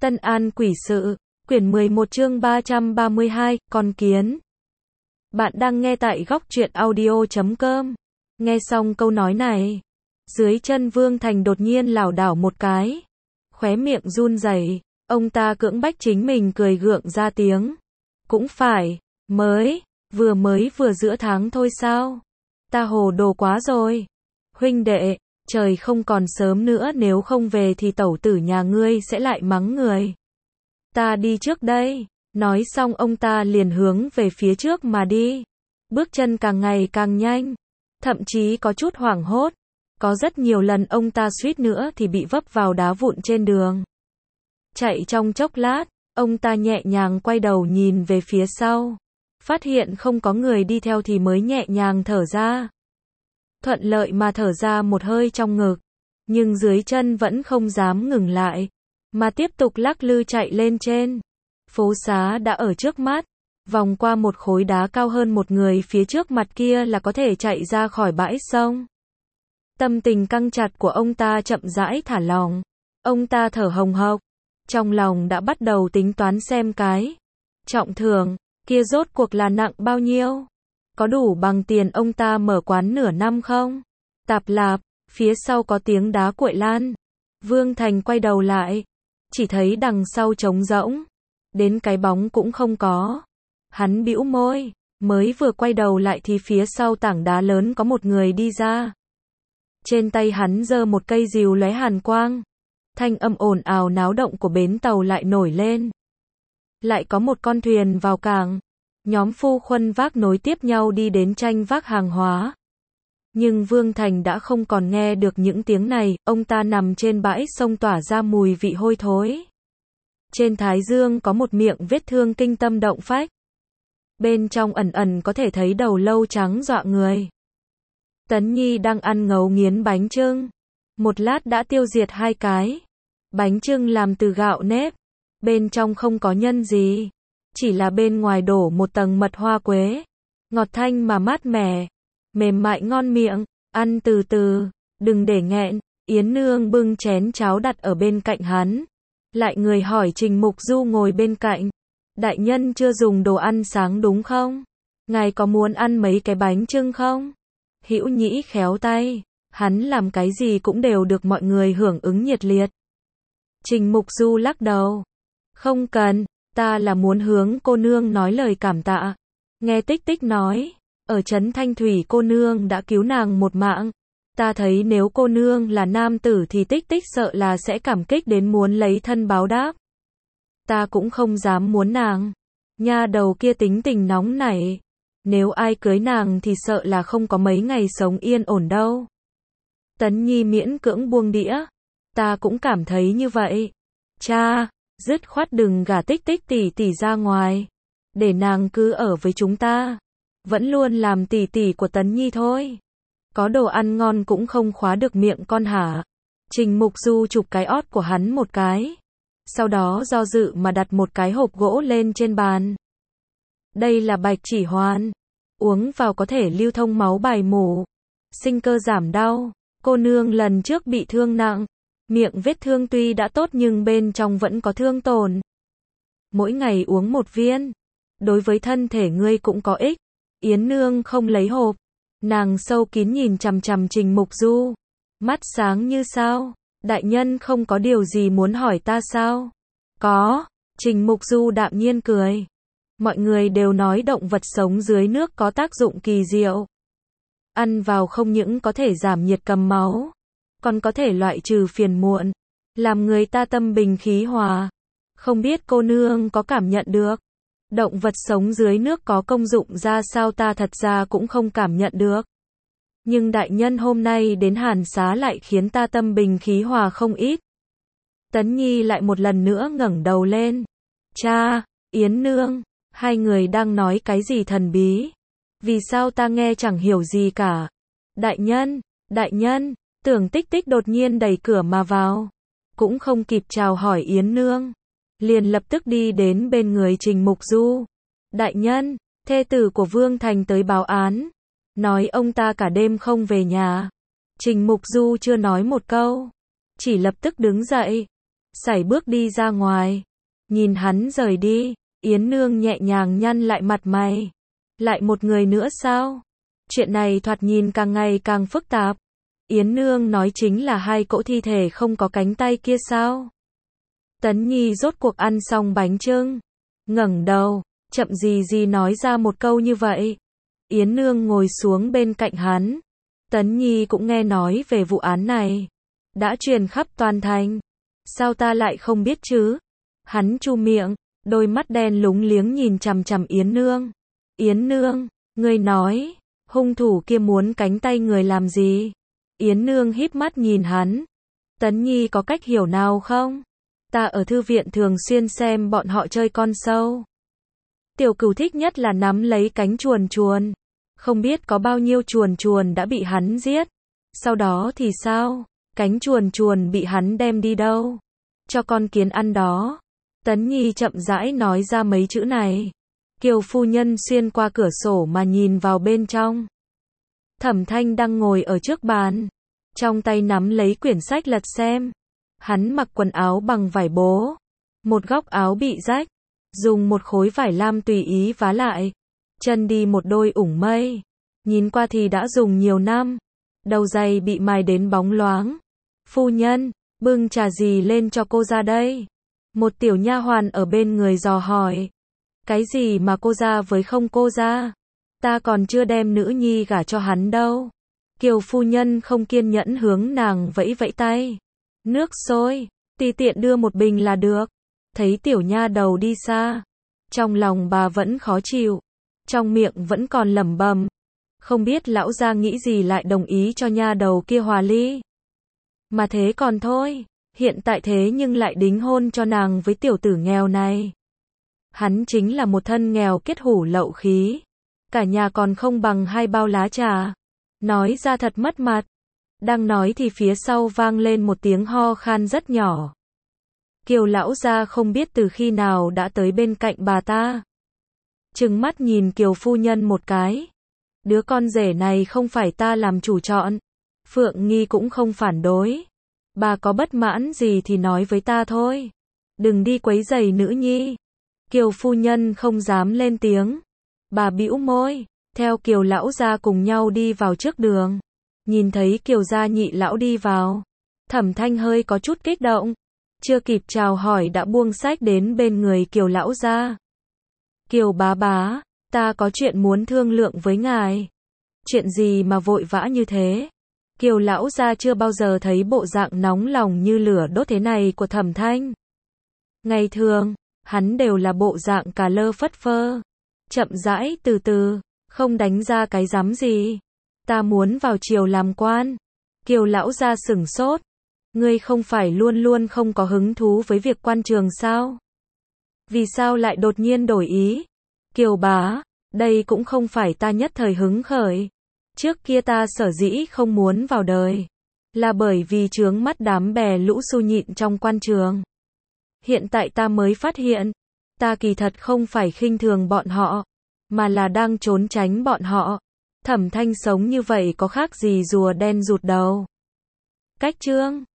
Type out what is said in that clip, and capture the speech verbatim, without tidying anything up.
Tân An quỷ sự, quyển mười một chương ba trăm ba mươi hai, con kiến. Bạn đang nghe tại góc truyện audio chấm com. Nghe xong câu nói này, dưới chân Vương Thành đột nhiên lảo đảo một cái, khóe miệng run rẩy, ông ta cưỡng bách chính mình cười gượng ra tiếng. Cũng phải, mới, vừa mới vừa giữa tháng thôi sao? Ta hồ đồ quá rồi. Huynh đệ, trời không còn sớm nữa, nếu không về thì tẩu tử nhà ngươi sẽ lại mắng người. Ta đi trước đây. Nói xong ông ta liền hướng về phía trước mà đi. Bước chân càng ngày càng nhanh, thậm chí có chút hoảng hốt. Có rất nhiều lần ông ta suýt nữa thì bị vấp vào đá vụn trên đường. Chạy trong chốc lát, ông ta nhẹ nhàng quay đầu nhìn về phía sau. Phát hiện không có người đi theo thì mới nhẹ nhàng thở ra. Thuận lợi mà thở ra một hơi trong ngực, nhưng dưới chân vẫn không dám ngừng lại, mà tiếp tục lắc lư chạy lên trên. Phố xá đã ở trước mắt, vòng qua một khối đá cao hơn một người phía trước mặt kia là có thể chạy ra khỏi bãi sông. Tâm tình căng chặt của ông ta chậm rãi thả lỏng, ông ta thở hồng hộc, trong lòng đã bắt đầu tính toán xem cái trọng thưởng kia rốt cuộc là nặng bao nhiêu. Có đủ bằng tiền ông ta mở quán nửa năm không? Tạp lạp, phía sau có tiếng đá quậy lan. Vương Thành quay đầu lại, chỉ thấy đằng sau trống rỗng, đến cái bóng cũng không có. Hắn bĩu môi, mới vừa quay đầu lại thì phía sau tảng đá lớn có một người đi ra. Trên tay hắn giơ một cây rìu lóe hàn quang. Thanh âm ồn ào náo động của bến tàu lại nổi lên. Lại có một con thuyền vào cảng. Nhóm phu khuân vác nối tiếp nhau đi đến tranh vác hàng hóa. Nhưng Vương Thành đã không còn nghe được những tiếng này, ông ta nằm trên bãi sông tỏa ra mùi vị hôi thối. Trên thái dương có một miệng vết thương kinh tâm động phách. Bên trong ẩn ẩn có thể thấy đầu lâu trắng dọa người. Tấn Nhi đang ăn ngấu nghiến bánh chưng. Một lát đã tiêu diệt hai cái. Bánh chưng làm từ gạo nếp. Bên trong không có nhân gì. Chỉ là bên ngoài đổ một tầng mật hoa quế. Ngọt thanh mà mát mẻ. Mềm mại ngon miệng. Ăn từ từ. Đừng để nghẹn. Yến Nương bưng chén cháo đặt ở bên cạnh hắn. Lại người hỏi Trình Mục Du ngồi bên cạnh. Đại nhân chưa dùng đồ ăn sáng đúng không? Ngài có muốn ăn mấy cái bánh chưng không? Hữu Nhĩ khéo tay. Hắn làm cái gì cũng đều được mọi người hưởng ứng nhiệt liệt. Trình Mục Du lắc đầu. Không cần. Ta là muốn hướng cô nương nói lời cảm tạ. Nghe Tích Tích nói, ở trấn Thanh Thủy cô nương đã cứu nàng một mạng. Ta thấy nếu cô nương là nam tử thì Tích Tích sợ là sẽ cảm kích đến muốn lấy thân báo đáp. Ta cũng không dám muốn nàng. Nha đầu kia tính tình nóng nảy. Nếu ai cưới nàng thì sợ là không có mấy ngày sống yên ổn đâu. Tấn Nhi miễn cưỡng buông đĩa. Ta cũng cảm thấy như vậy. Cha, dứt khoát đừng gả Tích Tích tỷ tỷ ra ngoài. Để nàng cứ ở với chúng ta. Vẫn luôn làm tỷ tỷ của Tấn Nhi thôi. Có đồ ăn ngon cũng không khóa được miệng con hả? Trình Mục Du chụp cái ót của hắn một cái. Sau đó do dự mà đặt một cái hộp gỗ lên trên bàn. Đây là bạch chỉ hoàn. Uống vào có thể lưu thông máu bài mủ. Sinh cơ giảm đau. Cô nương lần trước bị thương nặng. Miệng vết thương tuy đã tốt nhưng bên trong vẫn có thương tổn. Mỗi ngày uống một viên. Đối với thân thể ngươi cũng có ích. Yến Nương không lấy hộp. Nàng sâu kín nhìn chằm chằm Trình Mục Du. Mắt sáng như sao. Đại nhân không có điều gì muốn hỏi ta sao? Có. Trình Mục Du đạm nhiên cười. Mọi người đều nói động vật sống dưới nước có tác dụng kỳ diệu. Ăn vào không những có thể giảm nhiệt cầm máu, còn có thể loại trừ phiền muộn, làm người ta tâm bình khí hòa. Không biết cô nương có cảm nhận được, động vật sống dưới nước có công dụng ra sao ta thật ra cũng không cảm nhận được. Nhưng đại nhân hôm nay đến Hàn Xá lại khiến ta tâm bình khí hòa không ít. Tấn Nhi lại một lần nữa ngẩng đầu lên. Cha, Yến Nương, hai người đang nói cái gì thần bí? Vì sao ta nghe chẳng hiểu gì cả? Đại nhân, đại nhân. Tưởng Tích Tích đột nhiên đẩy cửa mà vào. Cũng không kịp chào hỏi Yến Nương. Liền lập tức đi đến bên người Trình Mục Du. Đại nhân, thê tử của Vương Thành tới báo án. Nói ông ta cả đêm không về nhà. Trình Mục Du chưa nói một câu. Chỉ lập tức đứng dậy. sải bước đi ra ngoài. Nhìn hắn rời đi, Yến Nương nhẹ nhàng nhăn lại mặt mày. Lại một người nữa sao? Chuyện này thoạt nhìn càng ngày càng phức tạp. Yến Nương nói chính là hai cỗ thi thể không có cánh tay kia sao? Tấn Nhi rốt cuộc ăn xong bánh chưng, ngẩng đầu, chậm gì gì nói ra một câu như vậy. Yến Nương ngồi xuống bên cạnh hắn. Tấn Nhi cũng nghe nói về vụ án này, đã truyền khắp toàn thành. Sao ta lại không biết chứ? Hắn chu miệng, đôi mắt đen lúng liếng nhìn chằm chằm Yến Nương. Yến Nương, ngươi nói, hung thủ kia muốn cánh tay người làm gì? Yến Nương híp mắt nhìn hắn. Tấn Nhi có cách hiểu nào không? Ta ở thư viện thường xuyên xem bọn họ chơi con sâu. Tiểu Cửu thích nhất là nắm lấy cánh chuồn chuồn. Không biết có bao nhiêu chuồn chuồn đã bị hắn giết. Sau đó thì sao? Cánh chuồn chuồn bị hắn đem đi đâu? Cho con kiến ăn đó. Tấn Nhi chậm rãi nói ra mấy chữ này. Kiều phu nhân xuyên qua cửa sổ mà nhìn vào bên trong. Thẩm Thanh đang ngồi ở trước bàn, trong tay nắm lấy quyển sách lật xem. Hắn mặc quần áo bằng vải bố, một góc áo bị rách, dùng một khối vải lam tùy ý vá lại. Chân đi một đôi ủng mây, nhìn qua thì đã dùng nhiều năm. Đầu giày bị mài đến bóng loáng. Phu nhân, bưng trà gì lên cho cô ra đây? Một tiểu nha hoàn ở bên người dò hỏi. Cái gì mà cô ra với không cô ra? Ta còn chưa đem nữ nhi gả cho hắn đâu. Kiều phu nhân không kiên nhẫn hướng nàng vẫy vẫy tay. Nước sôi, tùy tiện đưa một bình là được. Thấy tiểu nha đầu đi xa, trong lòng bà vẫn khó chịu, trong miệng vẫn còn lẩm bẩm, không biết lão gia nghĩ gì lại đồng ý cho nha đầu kia hòa ly. Mà thế còn thôi, hiện tại thế nhưng lại đính hôn cho nàng với tiểu tử nghèo này. Hắn chính là một thân nghèo kết hủ lậu khí, cả nhà còn không bằng hai bao lá trà. Nói ra thật mất mặt. Đang nói thì phía sau vang lên một tiếng ho khan rất nhỏ. Kiều lão gia không biết từ khi nào đã tới bên cạnh bà ta. Trừng mắt nhìn Kiều phu nhân một cái. Đứa con rể này không phải ta làm chủ chọn. Phượng Nghi cũng không phản đối. Bà có bất mãn gì thì nói với ta thôi. Đừng đi quấy rầy nữ nhi. Kiều phu nhân không dám lên tiếng. Bà bĩu môi, theo Kiều lão gia cùng nhau đi vào trước đường. Nhìn thấy Kiều gia nhị lão đi vào, Thẩm Thanh hơi có chút kích động. Chưa kịp chào hỏi đã buông sách đến bên người Kiều lão gia. Kiều bá bá, ta có chuyện muốn thương lượng với ngài. Chuyện gì mà vội vã như thế? Kiều lão gia chưa bao giờ thấy bộ dạng nóng lòng như lửa đốt thế này của Thẩm Thanh. Ngày thường, hắn đều là bộ dạng cà lơ phất phơ, chậm rãi từ từ, không đánh ra cái rắm gì. Ta muốn vào triều làm quan. Kiều lão gia sửng sốt. Ngươi không phải luôn luôn không có hứng thú với việc quan trường sao? Vì sao lại đột nhiên đổi ý? Kiều bá, đây cũng không phải ta nhất thời hứng khởi. Trước kia ta sở dĩ không muốn vào đời, là bởi vì chướng mắt đám bè lũ xu nhịn trong quan trường. Hiện tại ta mới phát hiện, ta kỳ thật không phải khinh thường bọn họ, mà là đang trốn tránh bọn họ. Thẩm Thanh sống như vậy có khác gì rùa đen rụt đầu. Cách chương